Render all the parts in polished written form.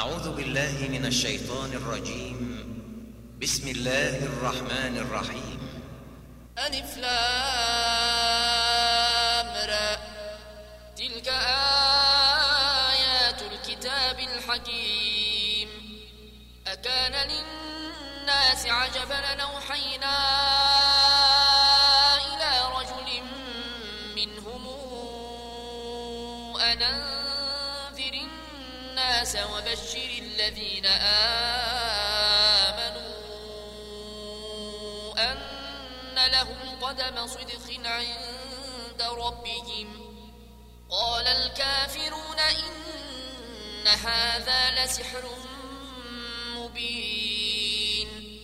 أعوذ بالله من الشيطان الرجيم. بسم الله الرحمن الرحيم. ألف لام را، تلك آيات الكتاب الحكيم. أكان للناس عجبا أن أوحينا إلى رجل منهم أن أنذر الناس وبشر الذين آمنوا أن لهم قدم صدق عند ربهم. قال الكافرون إن هذا لسحر مبين.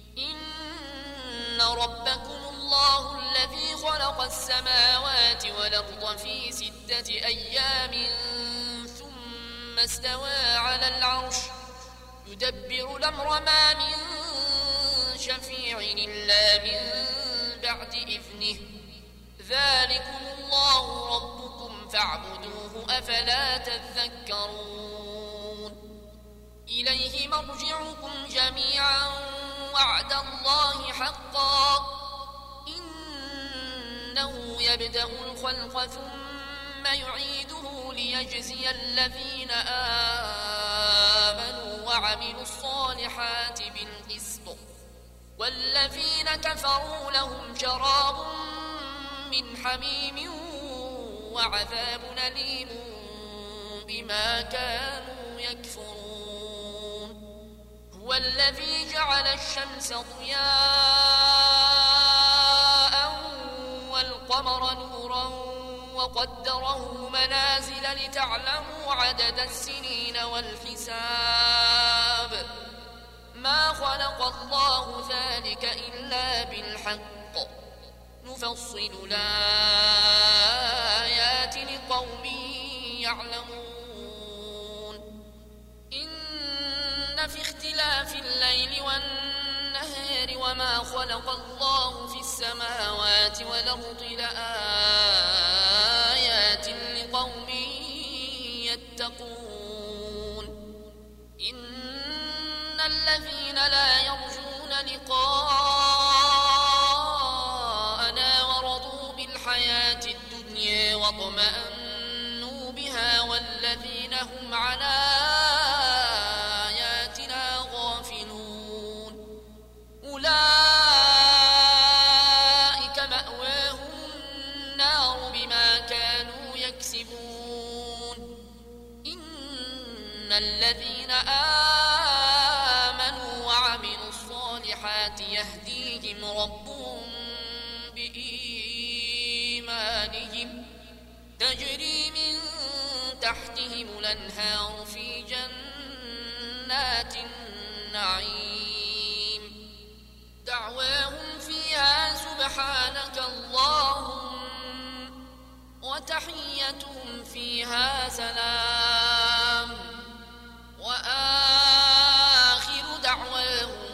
إن ربكم الله الذي خلق السماوات والأرض في 6 أيام ثم استوى على العرش يدبر الأمر ما من شفيع إلا من بعد إذنه. ذلكم الله ربكم فاعبدوه أفلا تذكرون. إليه مرجعكم جميعا وعد الله حقا إنه يبدأ الخلق ثم يعيده ليجزي الذين آمنوا وعملوا الصالحات بالقسط والذين كفروا لهم شراب من حميم وعذاب أليم بما كانوا يكفرون. هو الذي جعل الشمس ضياء والقمر نورا وقدره منازل لتعلموا عدد السنين والحساب. ما خلق الله ذلك إلا بالحق نفصل الآيات لقوم يعلمون. إن في اختلاف الليل والنهار وما خلق الله في السماوات والأرض لآيات لقوم يتقون. إن الذين لا يرجون لقاءنا ورضوا بالحياة الدنيا واطمأنوا بها والذين هم عن آياتنا غافلون أولئك مأواهم النار بما كانوا يكسبون. إن الذين آمنوا وعملوا الصالحات يهديهم ربهم بإيمانهم تجري من تحتهم الأنهار في جنات النعيم. دعواهم فيها سبحانك اللهم وتحيتهم فيها سلام وآخر دعواهم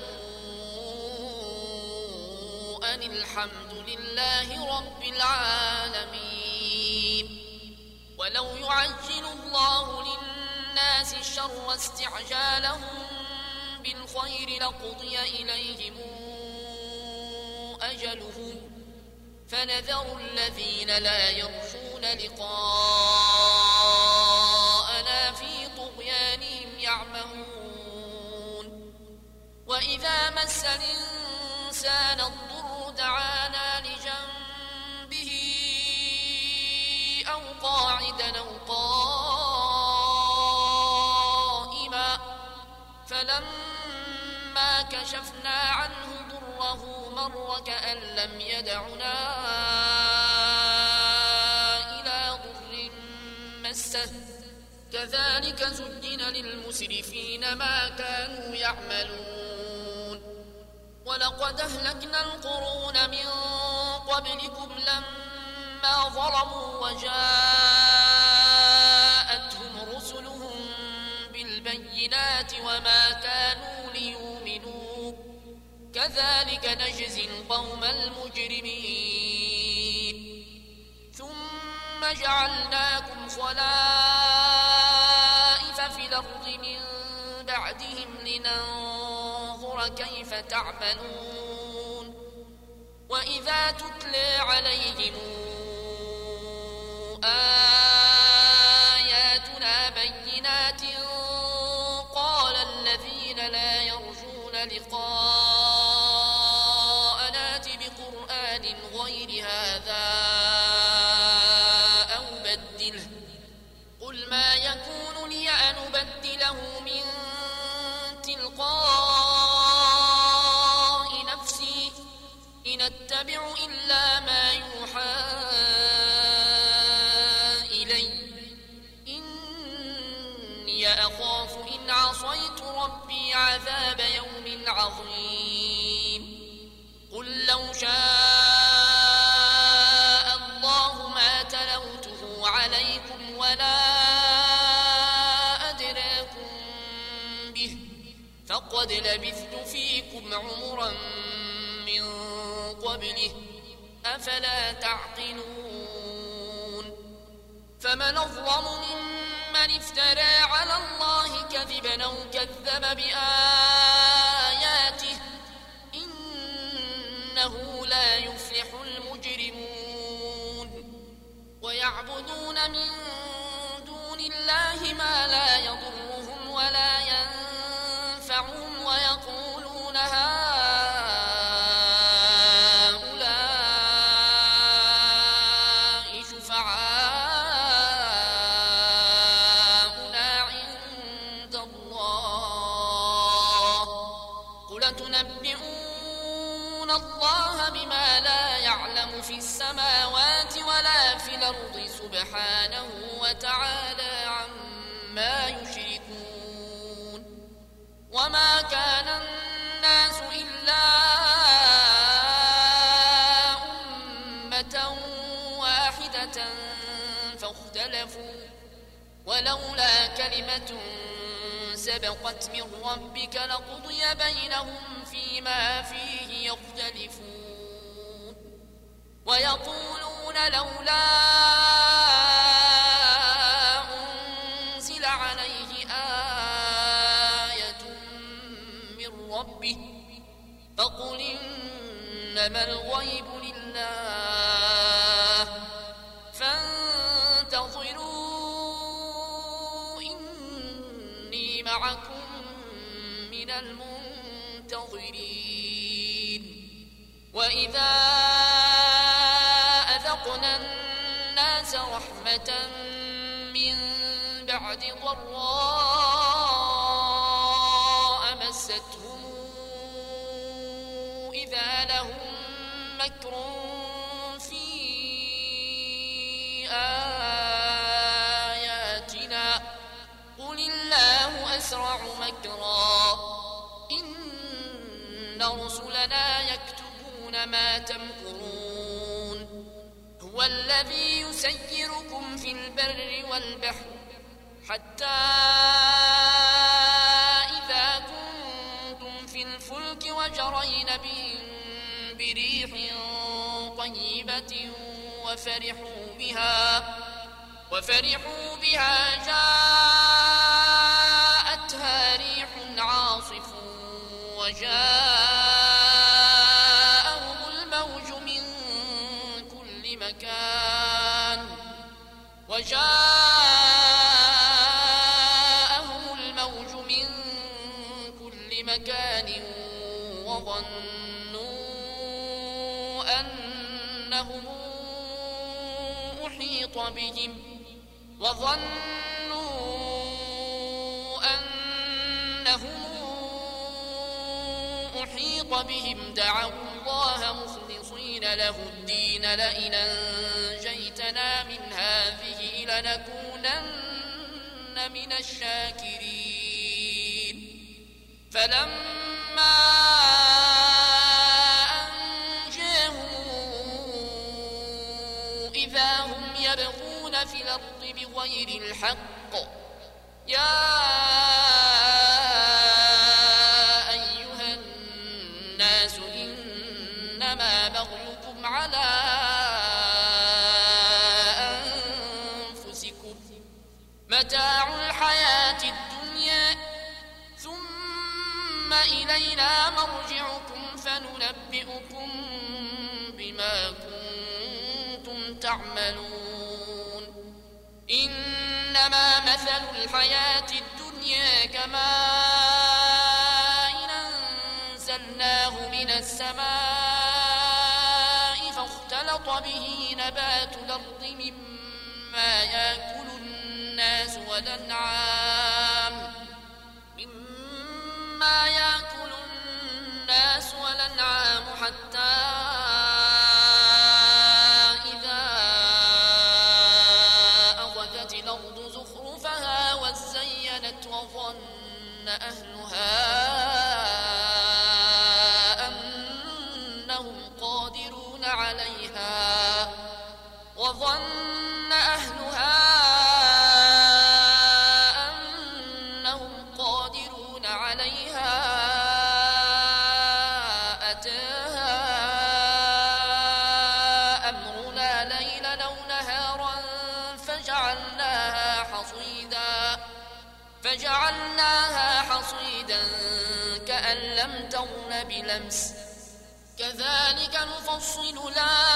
أن الحمد لله رب العالمين. ولو يعجل الله للناس الشر استعجالهم بالخير لقضي إليهم أجلهم فنذر الذين لا يرجون لقاءنا في طغيانهم يعمهون. وإذا مس الإنسان الضر دعانا لجنبه أو قاعدا أو قائما فلما كشفنا عنه ضره مر كأن لم يدعنا إلى ضر مسه. كذلك زين للمسرفين ما كانوا يعملون. ولقد أهلكنا القرون من قبلكم لما ظلموا وجاءتهم رسلهم بالبينات وما كانوا ليؤمنوا. كذلك نجزي القوم المجرمين. ثم جعلناكم خلائف في في الأرض من بعدهم لننظر كيف تعملون وإذا تتلى عليهم آياتنا بينات قال الذين لا يرجون لقاءنا ائت بقرآن غير هذا أو بدله قل ما يكون لي أن أبدله من تلقاء نفسي إن أتبع إلا ما يوحى إلي إني أخاف إن عصيت ربي عذاب يوم عظيم قل لو شاء الله ما تلوته عليكم ولا أدراكم به فقد لبثت فيكم عمرا من قبله أفلا تعقلون فمن أظلم ممن افترى على الله كذبا أو كذب بآياته إنه لا يفلح المجرمون ويعبدون من دون الله ما لا يضرهم ولا ينفعهم ويقولون هؤلاء شفعاؤنا عند الله قل تنبئون الله بما لا يعلم في السماوات ولا في الأرض سبحانه وتعالى عما يشركون وما كان الناس إلا أمة واحدة فاختلفوا ولولا كلمة سبقت من ربك لقضي بينهم فيما فيه يختلفون ويقولون لولا أنزل عليه آية من ربه فقل إنما الغيب لله فانتظروا إني معكم من المنتظرين وإذا أذقنا الناس رحمة من بعد ضراء مستهم إذا لهم مكر في آياتنا قل الله أسرع مكرا إن رسلنا يكتبون ما تمكرون هو الذي يسيركم في البر والبحر حتى إذا كنتم في الفلك وجرين بهم بريح طيبة وفرحوا بها جاءتها ريح عاصف وجاءهم الموج من كل مكان وظنوا أنهم أحيط بهم دعوا الله مخلصين له الدين لئن أنجيتنا من هذه لنكونن من الشاكرين فلما أنجاهم إذا هم يبغون في الأرض بغير الحق يا أيها الناس إنما بغيكم على أنفسكم متاع الحياة الدنيا إلينا مرجعكم فننبئكم بما كنتم تعملون إنما مثل الحياة الدنيا كماء أنزلناه من السماء فاختلط به نبات الأرض مما يأكل الناس والأنعام حتى إذا أخذت الأرض زخرفها وزينت وظن أهلها أنهم قادرون عليها أتاها أمرنا ليلا أو نهارا فجعلناها حصيدا كأن لم تغن بلمس كذلك نفصل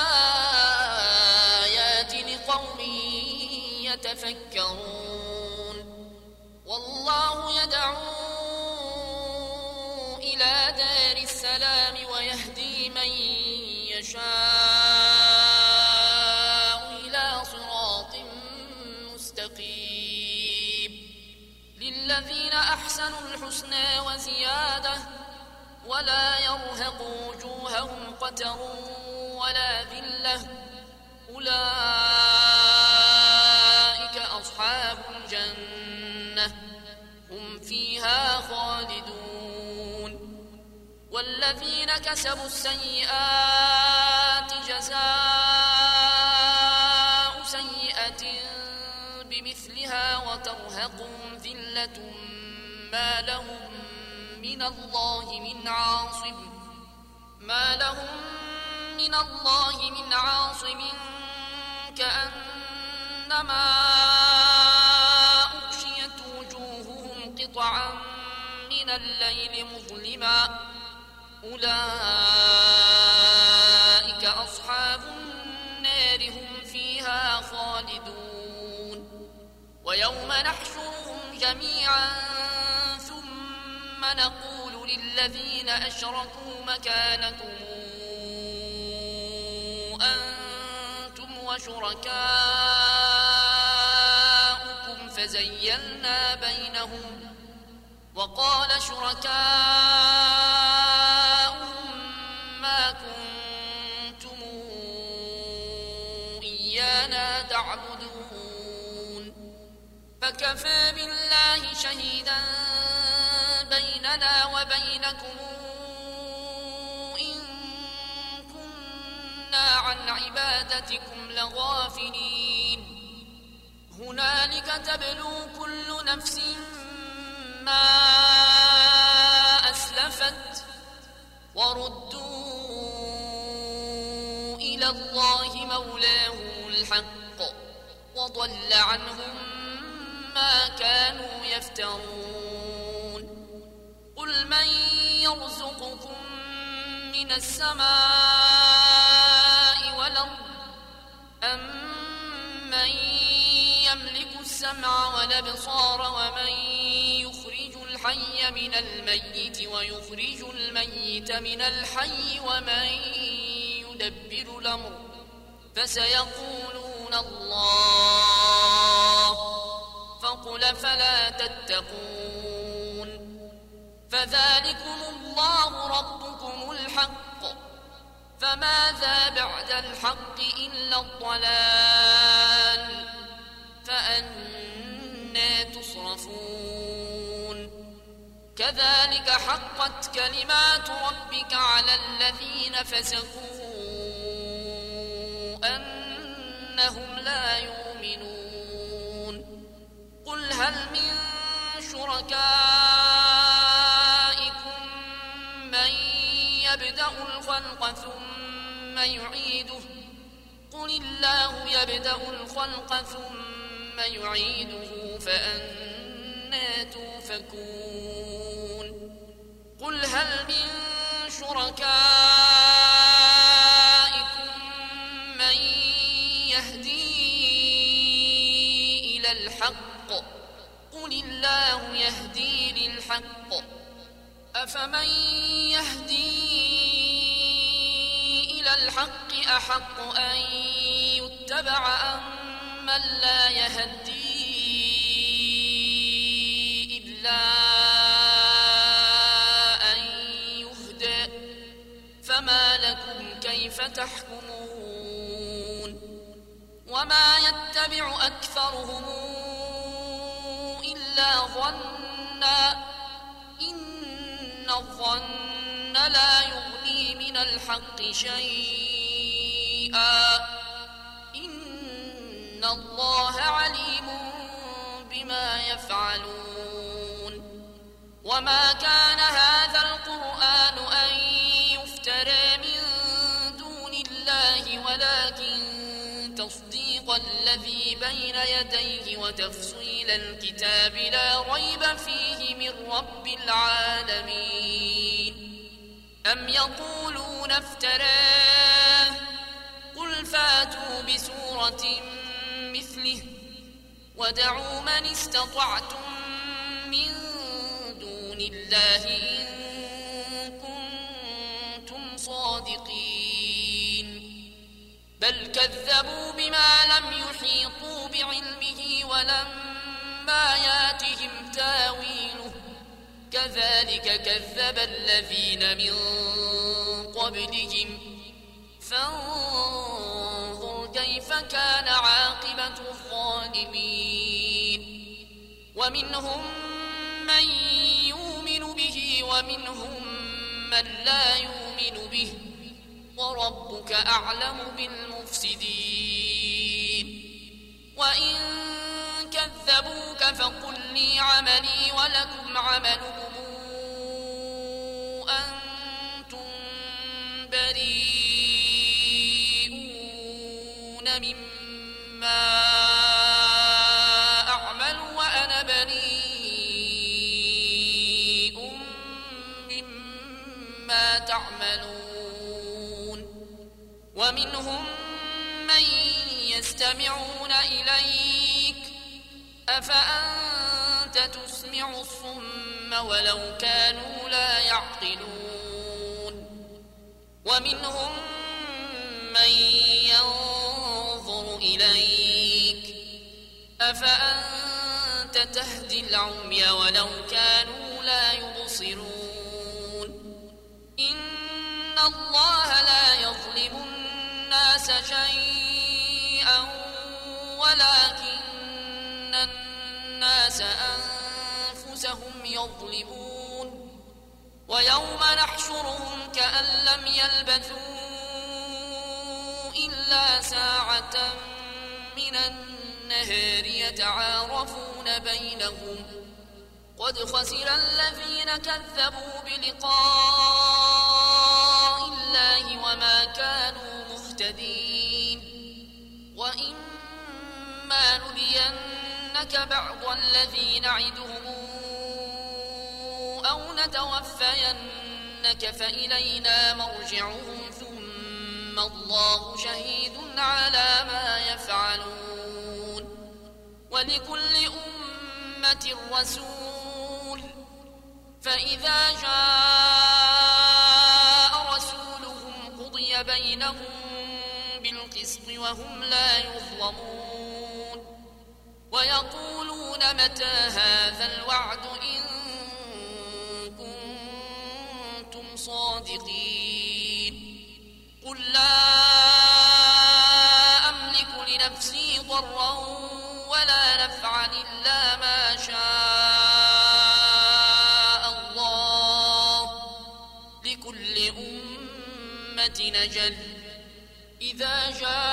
الآيات لقوم يتفكرون والله يدعو إلى دار السلام ويهدي من يشاء إلى صراط مستقيم للذين أحسنوا الحسنى وزيادة ولا يرهق وجوههم قتر ولا ذلة أولئك أصحاب الجنة هم فيها خالدون والذين كسبوا السيئات جزاء سيئة بمثلها وترهقهم ذلة ما لهم من الله من عاصم كأنما أغشيت وجوههم قطعا من الليل مظلما أولئك أصحاب النار هم فيها خالدون ويوم نحشرهم جميعا ثم نقول للذين أشركوا مكانكم أنتم وشركاؤكم فزيلنا بينهم وقال شركاؤهم ما كنتم إيانا تعبدون فكفى بالله شهيدا بيننا وبينكم إن كنا عن عبادتكم لغافلين هنالك تبلو كل نفس ما أسلفت وردوا إلى الله مولاهم الحق وضل عنهم ما كانوا يفترون قل من يرزقكم من السماء والأرض أمن يملك السمع والأبصار ومن يخرج الحي من الميت ويخرج الميت من الحي ومن يدبر الأمر فسيقولون الله فقل فلا تتقون فذلكم الله ربكم الحق فماذا بعد الحق إلا الضلال فأنى تصرفون كذلك حقت كلمات ربك على الذين فسقوا أنهم لا يؤمنون قل هل من شركائكم من يبدأ الخلق ثم يعيده قل الله يبدأ الخلق ثم يعيده فأنى توفكون قل هل من شركائكم من يهدي إلى الحق قل الله يهدي للحق أفمن يهدي إلى الحق أحق أن يتبع أم من لا يهدي إلا أن يهدى فما لكم كيف تحكمون وما يتبع أكثرهم إلا ظنا إن الظن لا يغني من الحق شيئا إن الله عليم بما يفعلون وما كان هذا القرآن أن يفترى من دون الله ولكن تصديق الذي بين يديه وتفصيل الكتاب لا ريب فيه من رب العالمين أم يقولون افتراه قل فاتوا بسورة مثله ودعوا من استطعتم من دون الله إن كنتم صادقين بل كذبوا بما لم يحيطوا بعلمه ولما ياتهم تاويله كذلك كذب الذين من قبلهم فانظر كيف كان عاقبة الظالمين ومنهم من يؤمن به ومنهم من لا يؤمن به وربك أعلم بالمفسدين وإن كذبوك فقل لي عملي ولكم عملكم أنتم بريئون مما أعمل وأنا بريء مما تعملون ومنهم من يستمعون إليك أفأنت تسمع الصم ولو كانوا لا يعقلون ومنهم من ينظر إليك أفأنت تهدي العمي ولو كانوا لا يبصرون إن الله لا يظلم الناس شيئا ولكن الناس أنفسهم يظلمون ويوم نحشرهم كأن لم يلبثوا إلا ساعة من النهار يتعارفون بينهم قد خسر الذين كذبوا بلقاء الله وما كانوا مهتدين وإما نرينك بعض الذي نعدهم أو نتوفينك فإلينا مرجعهم ثم الله شهيد على ما يفعلون ولكل أمة رسول فإذا جاء رسولهم قضي بينهم بالقسط وهم لا يظلمون ويقولون متى هذا الوعد إن كنتم صادقين قل لا أملك لنفسي ضرا ولا نفعا إلا ما شاء الله لكل أمة نجل إذا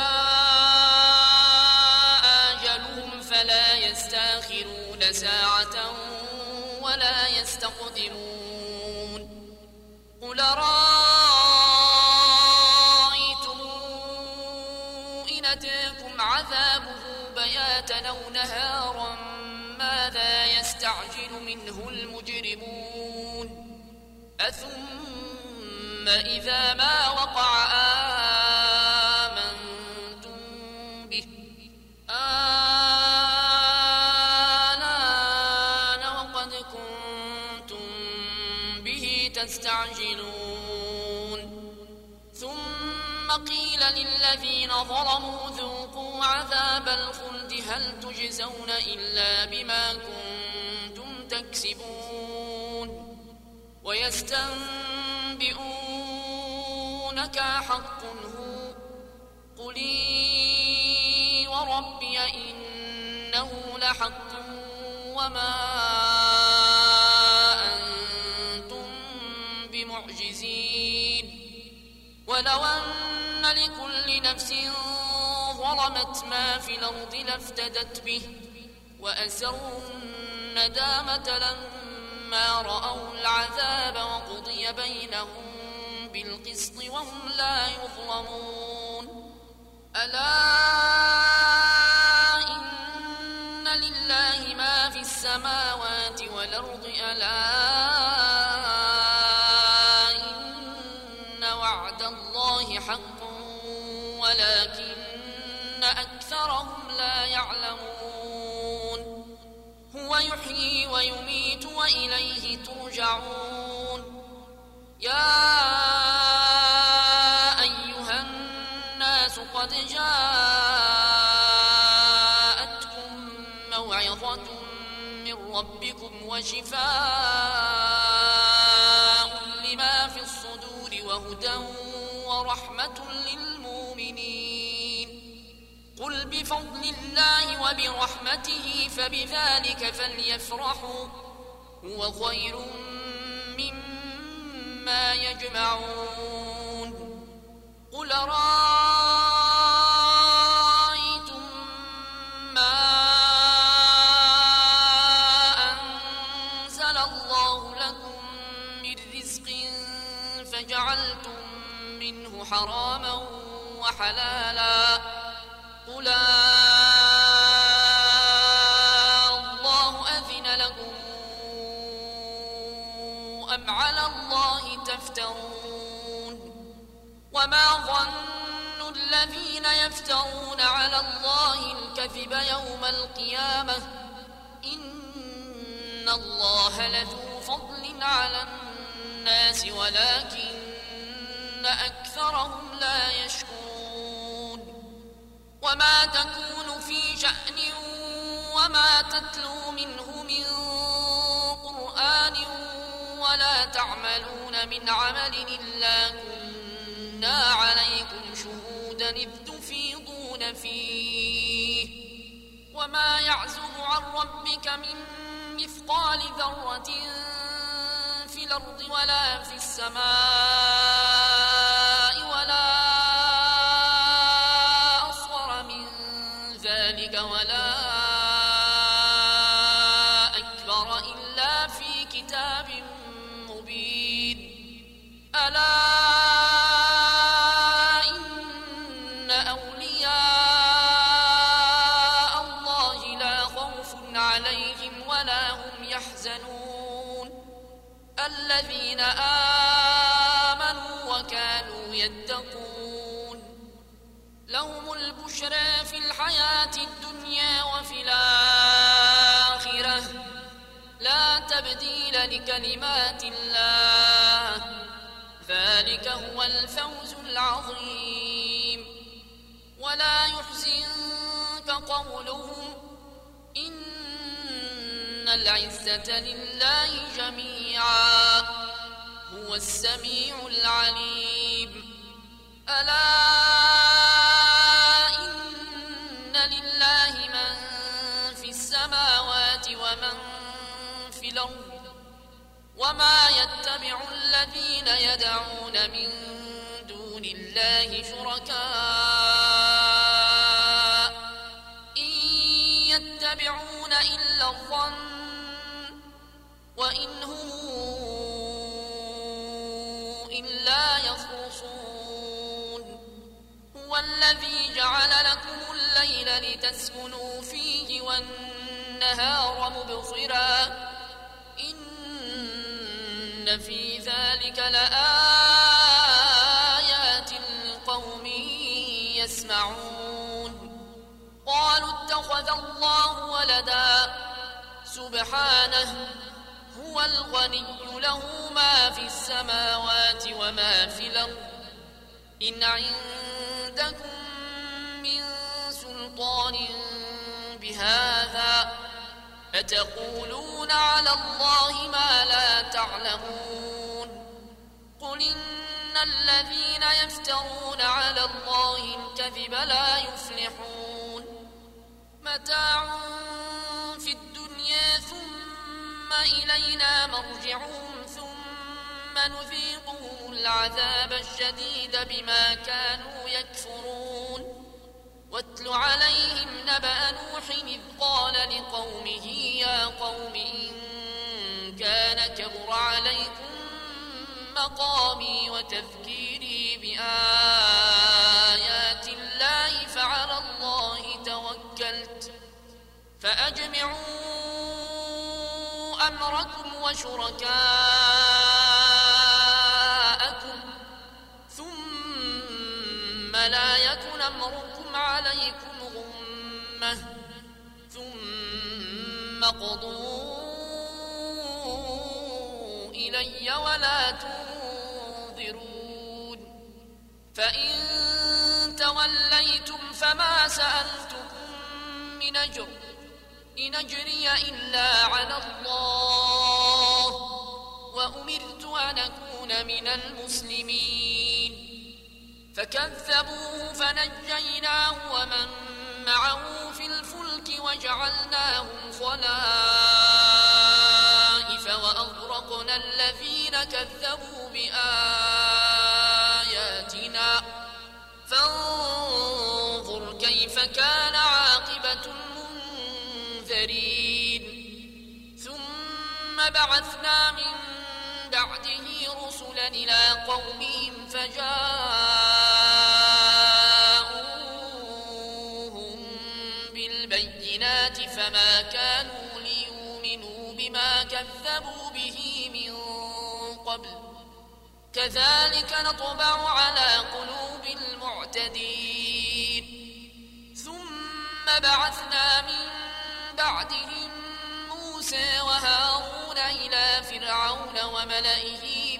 جاء أجلهم فلا يستأخرون ساعة ولا يستقدمون قل رأيتم إن أتاكم عذابه بياتا أو نهارا ماذا يستعجل منه المجرمون أثم إذا ما وقع آمنتم به آنان وقد كنتم به تستعجلون ثم قيل للذين ظلموا ذوقوا عذاب الخلد هل تجزون إلا بما كنتم تكسبون ويستنبئونك حق هو قل إي وربي إنه لحق وما أنتم بمعجزين ولو أن لكل نفس ظلمت ما في الأرض لافتدت به وأسروا الندامة لما رأوا العذاب وقضي بينهم بالقسط وهم لا يظلمون ألا إن لله ما في السماوات والأرض ألا إن وعد الله حق ولكن أكثرهم لا يعلمون هو يحيي ويميت وإليه ترجعون يا أيها الناس قد جاءتكم موعظة من ربكم وشفاء لما في الصدور وهدى ورحمة للمؤمنين قل بفضل الله وبرحمته فبذلك فليفرحوا هو خير مما يجمعون قل رأيتم ما أنزل الله لكم من رزق فجعلتم منه حراما وحلالا قل الله أذن لكم أم على الله تفترون وما ظن الذين يفترون على الله الكذب يوم القيامة إن الله لذو فضل على الناس ولكن أكثرهم لا يشكرون وما تكون في شأن وما تتلو منه من قرآن ولا تعملون من عمل إلا كنا عليكم شهودا إذ تفيضون فيه وما يعزب عن ربك من مثقال ذرة في الأرض ولا في السماء ولا أصغر من ذلك ولا أكبر إلا في كتاب مبين ألا إن أولياء الله لا خوف عليهم ولا هم يحزنون الذين آمنوا وكانوا يتقون لهم البشرى في الحياة الدنيا وفي الآخرة لا تبديل لكلمات الله ذلك هو الفوز العظيم ولا يحزنك قولهم إن العزة لله جميعا هو السميع العليم ألا إن لله من في السماوات ومن في الأرض وما يتبع الذين يدعون من دون الله شركاء إن يتبعون إلا الظن وإن هم إلا يخرصون هو الذي جعل لكم الليل لتسكنوا فيه والنهار مبصرا إن إن في ذلك لآيات لقوم يسمعون قالوا اتخذ الله ولدا سبحانه هو الغني له ما في السماوات وما في الأرض إن عندكم من سلطان بهذا أتقولون على الله ما لا تعلمون قل إن الذين يفترون على الله الكذب لا يفلحون متاع في الدنيا ثم إلينا مرجعهم ثم نذيقهم العذاب الشديد بما كانوا يكفرون واتل عليهم نبأ نوح إذ قال لقومه يا قوم إن كان كبر عليكم مقامي وتذكيري بآيات الله فعلى الله توكلت فأجمعوا أمركم وشركاءكم ثم لا يكن أمركم عليكم غمة ثم قضوا إلي ولا تنظرون فإن توليتم فما سألتكم من أجر إن أجري إلا على الله وأمرت أن أكون من المسلمين فكذبوه فنجيناه ومن معه في الفلك وجعلناهم خلائف وأغرقنا الذين كذبوا بآياتنا فانظر كيف كان عاقبة المنذرين ثم بعثنا من بعده رسلا إلى قومهم فجاءوهم بالبينات فما كانوا ليؤمنوا بما كذبوا به من قبل كذلك نطبع على قلوب المعتدين ثم بعثنا من بعدهم موسى وهارون إلى فرعون وملئه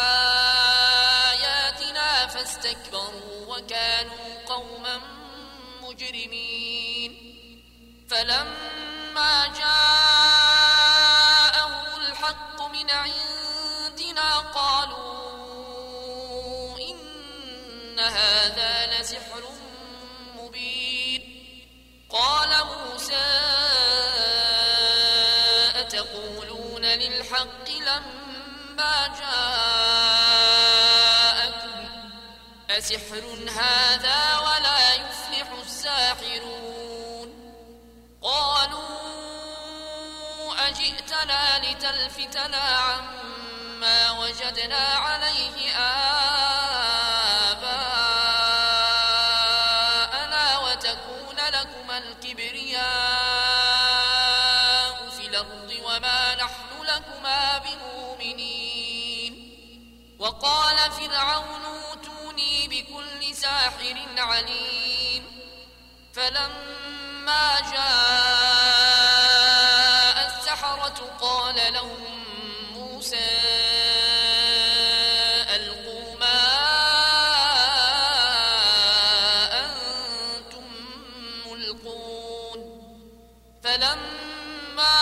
بآياتنا فاستكبروا وكانوا قوما مجرمين فلما جاءهم الحق من عندنا قالوا إن هذا لسحر مبين قال موسى أتقولون للحق لما جاءكم أسحر هذا ولا يفلح الساحرون قالوا أجئتنا لتلفتنا عما وجدنا عليه آباءنا وتكون لكما الكبرياء في الأرض وما نحن لكما بمؤمنين وقال فرعون اوتوني بكل ساحر عليم فلما جاء السحرة قال لهم موسى ألقوا ما أنتم ملقون فلما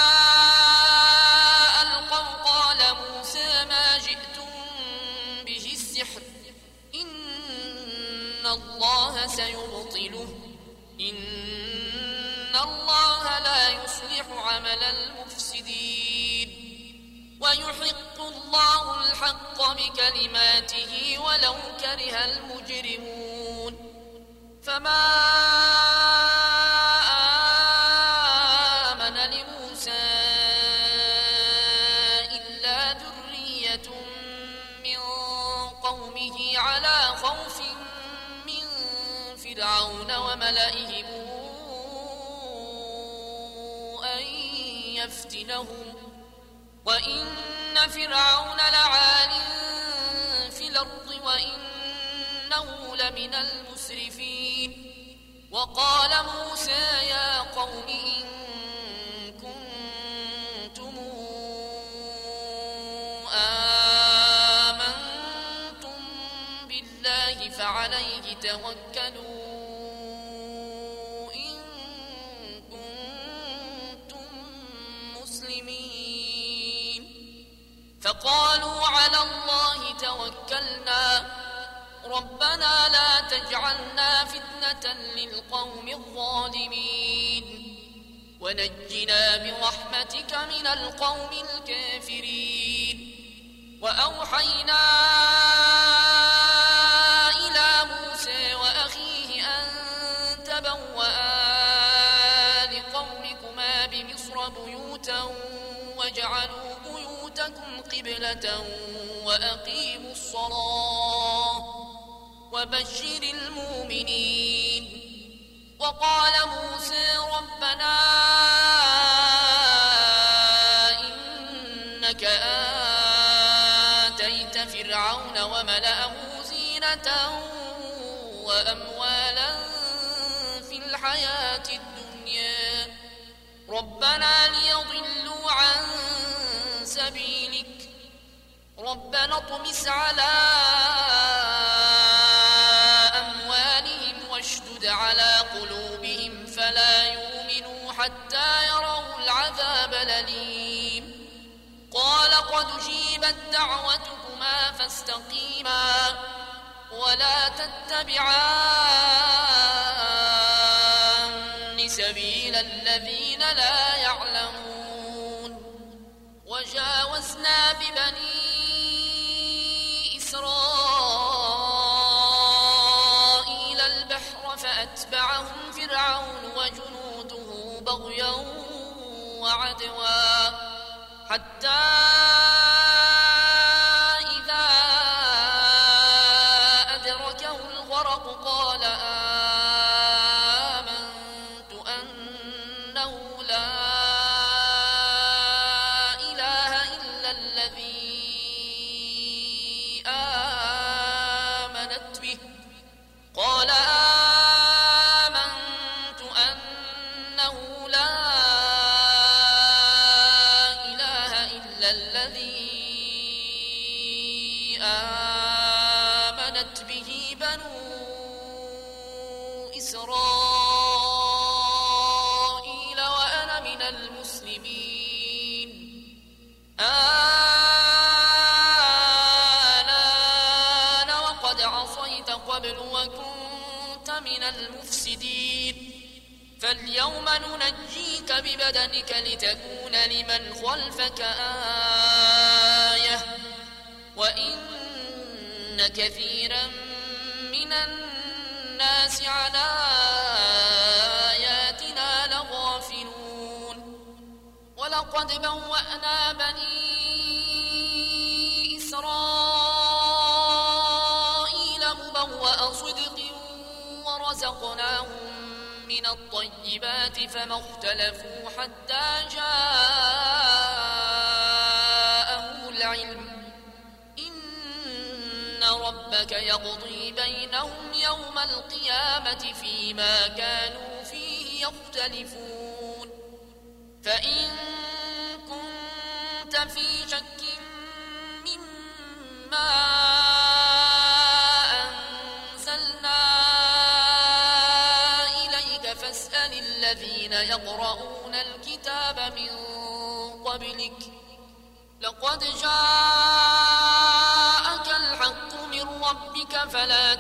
ألقوا قال موسى ما جئتم به السحر إن الله سيبطله إن الله لا يصلح عمل المفسدين ويحق الله الحق بكلماته ولو كره المجرمون فما آمن لموسى إلا ذرية من قومه على خوف من فرعون وملئهم وإن فرعون لعال في الأرض وإنه لمن المسرفين وقال موسى يا قوم إن كنتم آمنتم بالله فعليه توكلوا إن كنتم مسلمين فقالوا على الله توكلنا ربنا لا تجعلنا فتنة للقوم الظالمين ونجنا برحمتك من القوم الكافرين وأوحينا إلى موسى وأخيه أن تبوأ لقومكما بمصر بيوتا واجعلوا بيوتكم قبلة وأقيموا الصلاة وبشر المؤمنين وقال موسى ربنا إنك آتيت فرعون وملأه زينة وأموالا في الحياة الدنيا ربنا ليضلوا عن سبيلك ربنا اطمس على أموالهم واشدد على قلوبهم فلا يؤمنوا حتى يروا العذاب الأليم قال قد أجيبت دعوتكما فاستقيما ولا تتبعان سبيل الذين لا يعلمون وجاوزنا ببني إسرائيل البحر فأتبعهم فرعون وجنوده بغيا وعدوا حتى إذا أدركه الغرق قال آمنت أنه لا إله إلا الذي آمنت به قال آمنت أنه لا إله إلا الذي آمنت به بنو إسرائيل وأنا من المسلمين آلان وقد عصيت قبل وكنت من المفسدين فاليوم ننجيك ببدنك لتكون لمن خلفك آية وإن كثيرا من الناس على آياتنا لغافلون ولقد بوأنا بني إسرائيل مبوأ صدق ورزقناهم من الطيبات فما اختلفوا حتى جاءهم العلم إن ربك يقضي بينهم يوم القيامة فيما كانوا فيه يختلفون فإن كنت في شك مما فاسأل الذين يقرؤون الكتاب من قبلك لقد جاءك الحق من ربك فلا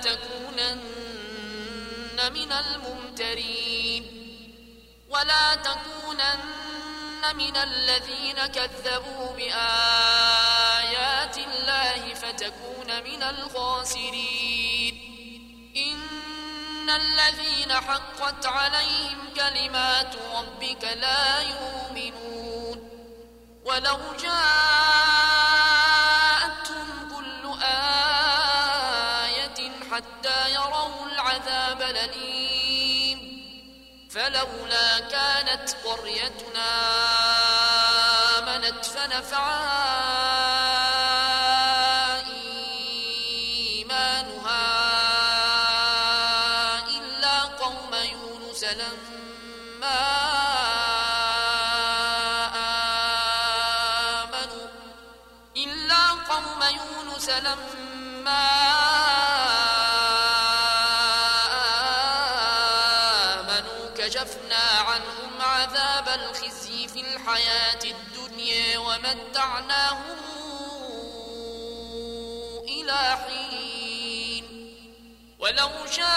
تكونن من الممترين ولا تكونن من الذين كذبوا بآيات الله فتكون من الخاسرين إن الذين حقت عليهم كلمات ربك لا يؤمنون ولو جاءتهم كل آية حتى يروا العذاب الأليم فلولا كانت قريتنا آمنت فنفعها إيمانها إلا قوم يونس لما آمنوا كشفنا عنهم عذاب الخزي في الحياة الدنيا ومتعناهم إلى حين ولو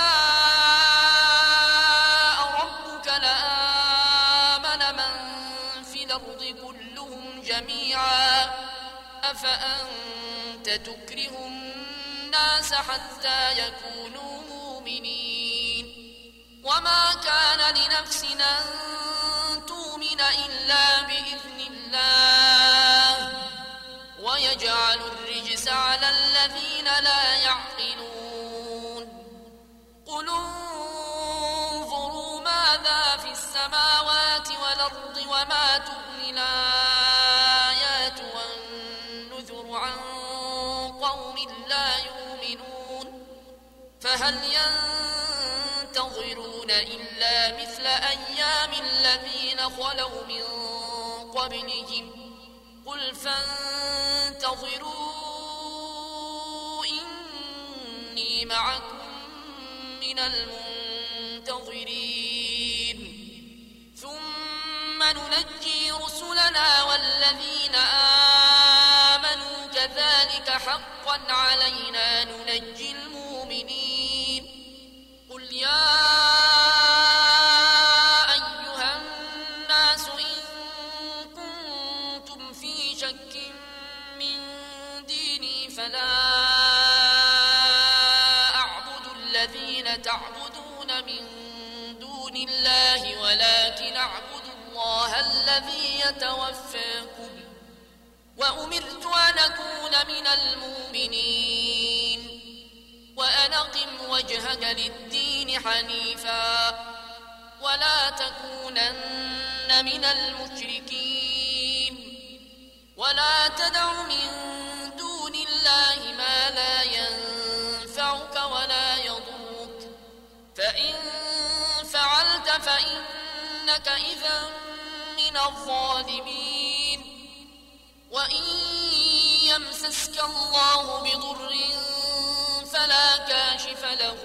شاء ربك لآمن من في الأرض كلهم جميعا أفأنت تكره الناس حتى يكونوا مؤمنين وما كان لنفس أن تؤمن إلا بإذن الله ويجعل الرجس على الذين لا يعقلون قل انظروا ماذا في السماوات والأرض وما تغني الآيات والنذر عن قوم لا يؤمنون فهل ينتظرون إلا مثل أيام الذين خلوا من قبلهم قل فانتظروا إني معكم من المنتظرين ثم ننجي رسلنا والذين آمنوا كذلك حقا علينا ننجي المؤمنين قل يا أيها الناس إن كنتم في شك من ديني فلا أعبد الذين تعبدون من دون الله ولكن أعبد الله الذي يتوفاكم وأمرت أن أكون من المؤمنين وأن أقم وجهك للدين حنيفا ولا تكونن من المشركين ولا تدع من دون الله ما لا ينفعك ولا يضرك فإن فعلت فإنك إذا من الظالمين وإن يمسسك الله بضر فلا كاشف له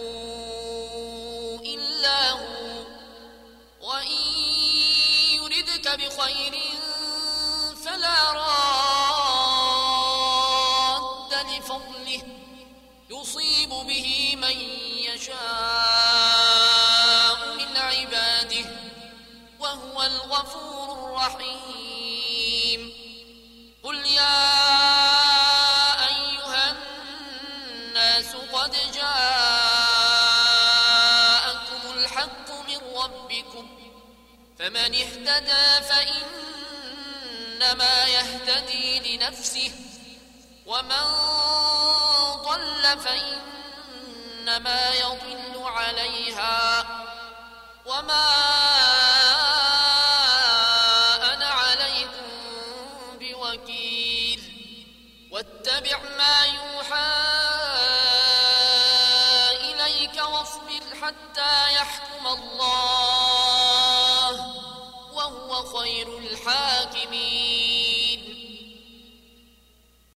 إلا هو وإن يردك بخير فلا راد لفضله يصيب به من يشاء من عباده وهو الغفور الرحيم قل يا أيها الناس قد جاءكم الحق من ربكم فمن اهتدى فإنما يهتدي لنفسه ومن ضل فإنما يضل عليها وما أنا عليكم بوكيل واتبع ما يوحى إليك واصبر حتى يحكم الله وهو خير الحاكمين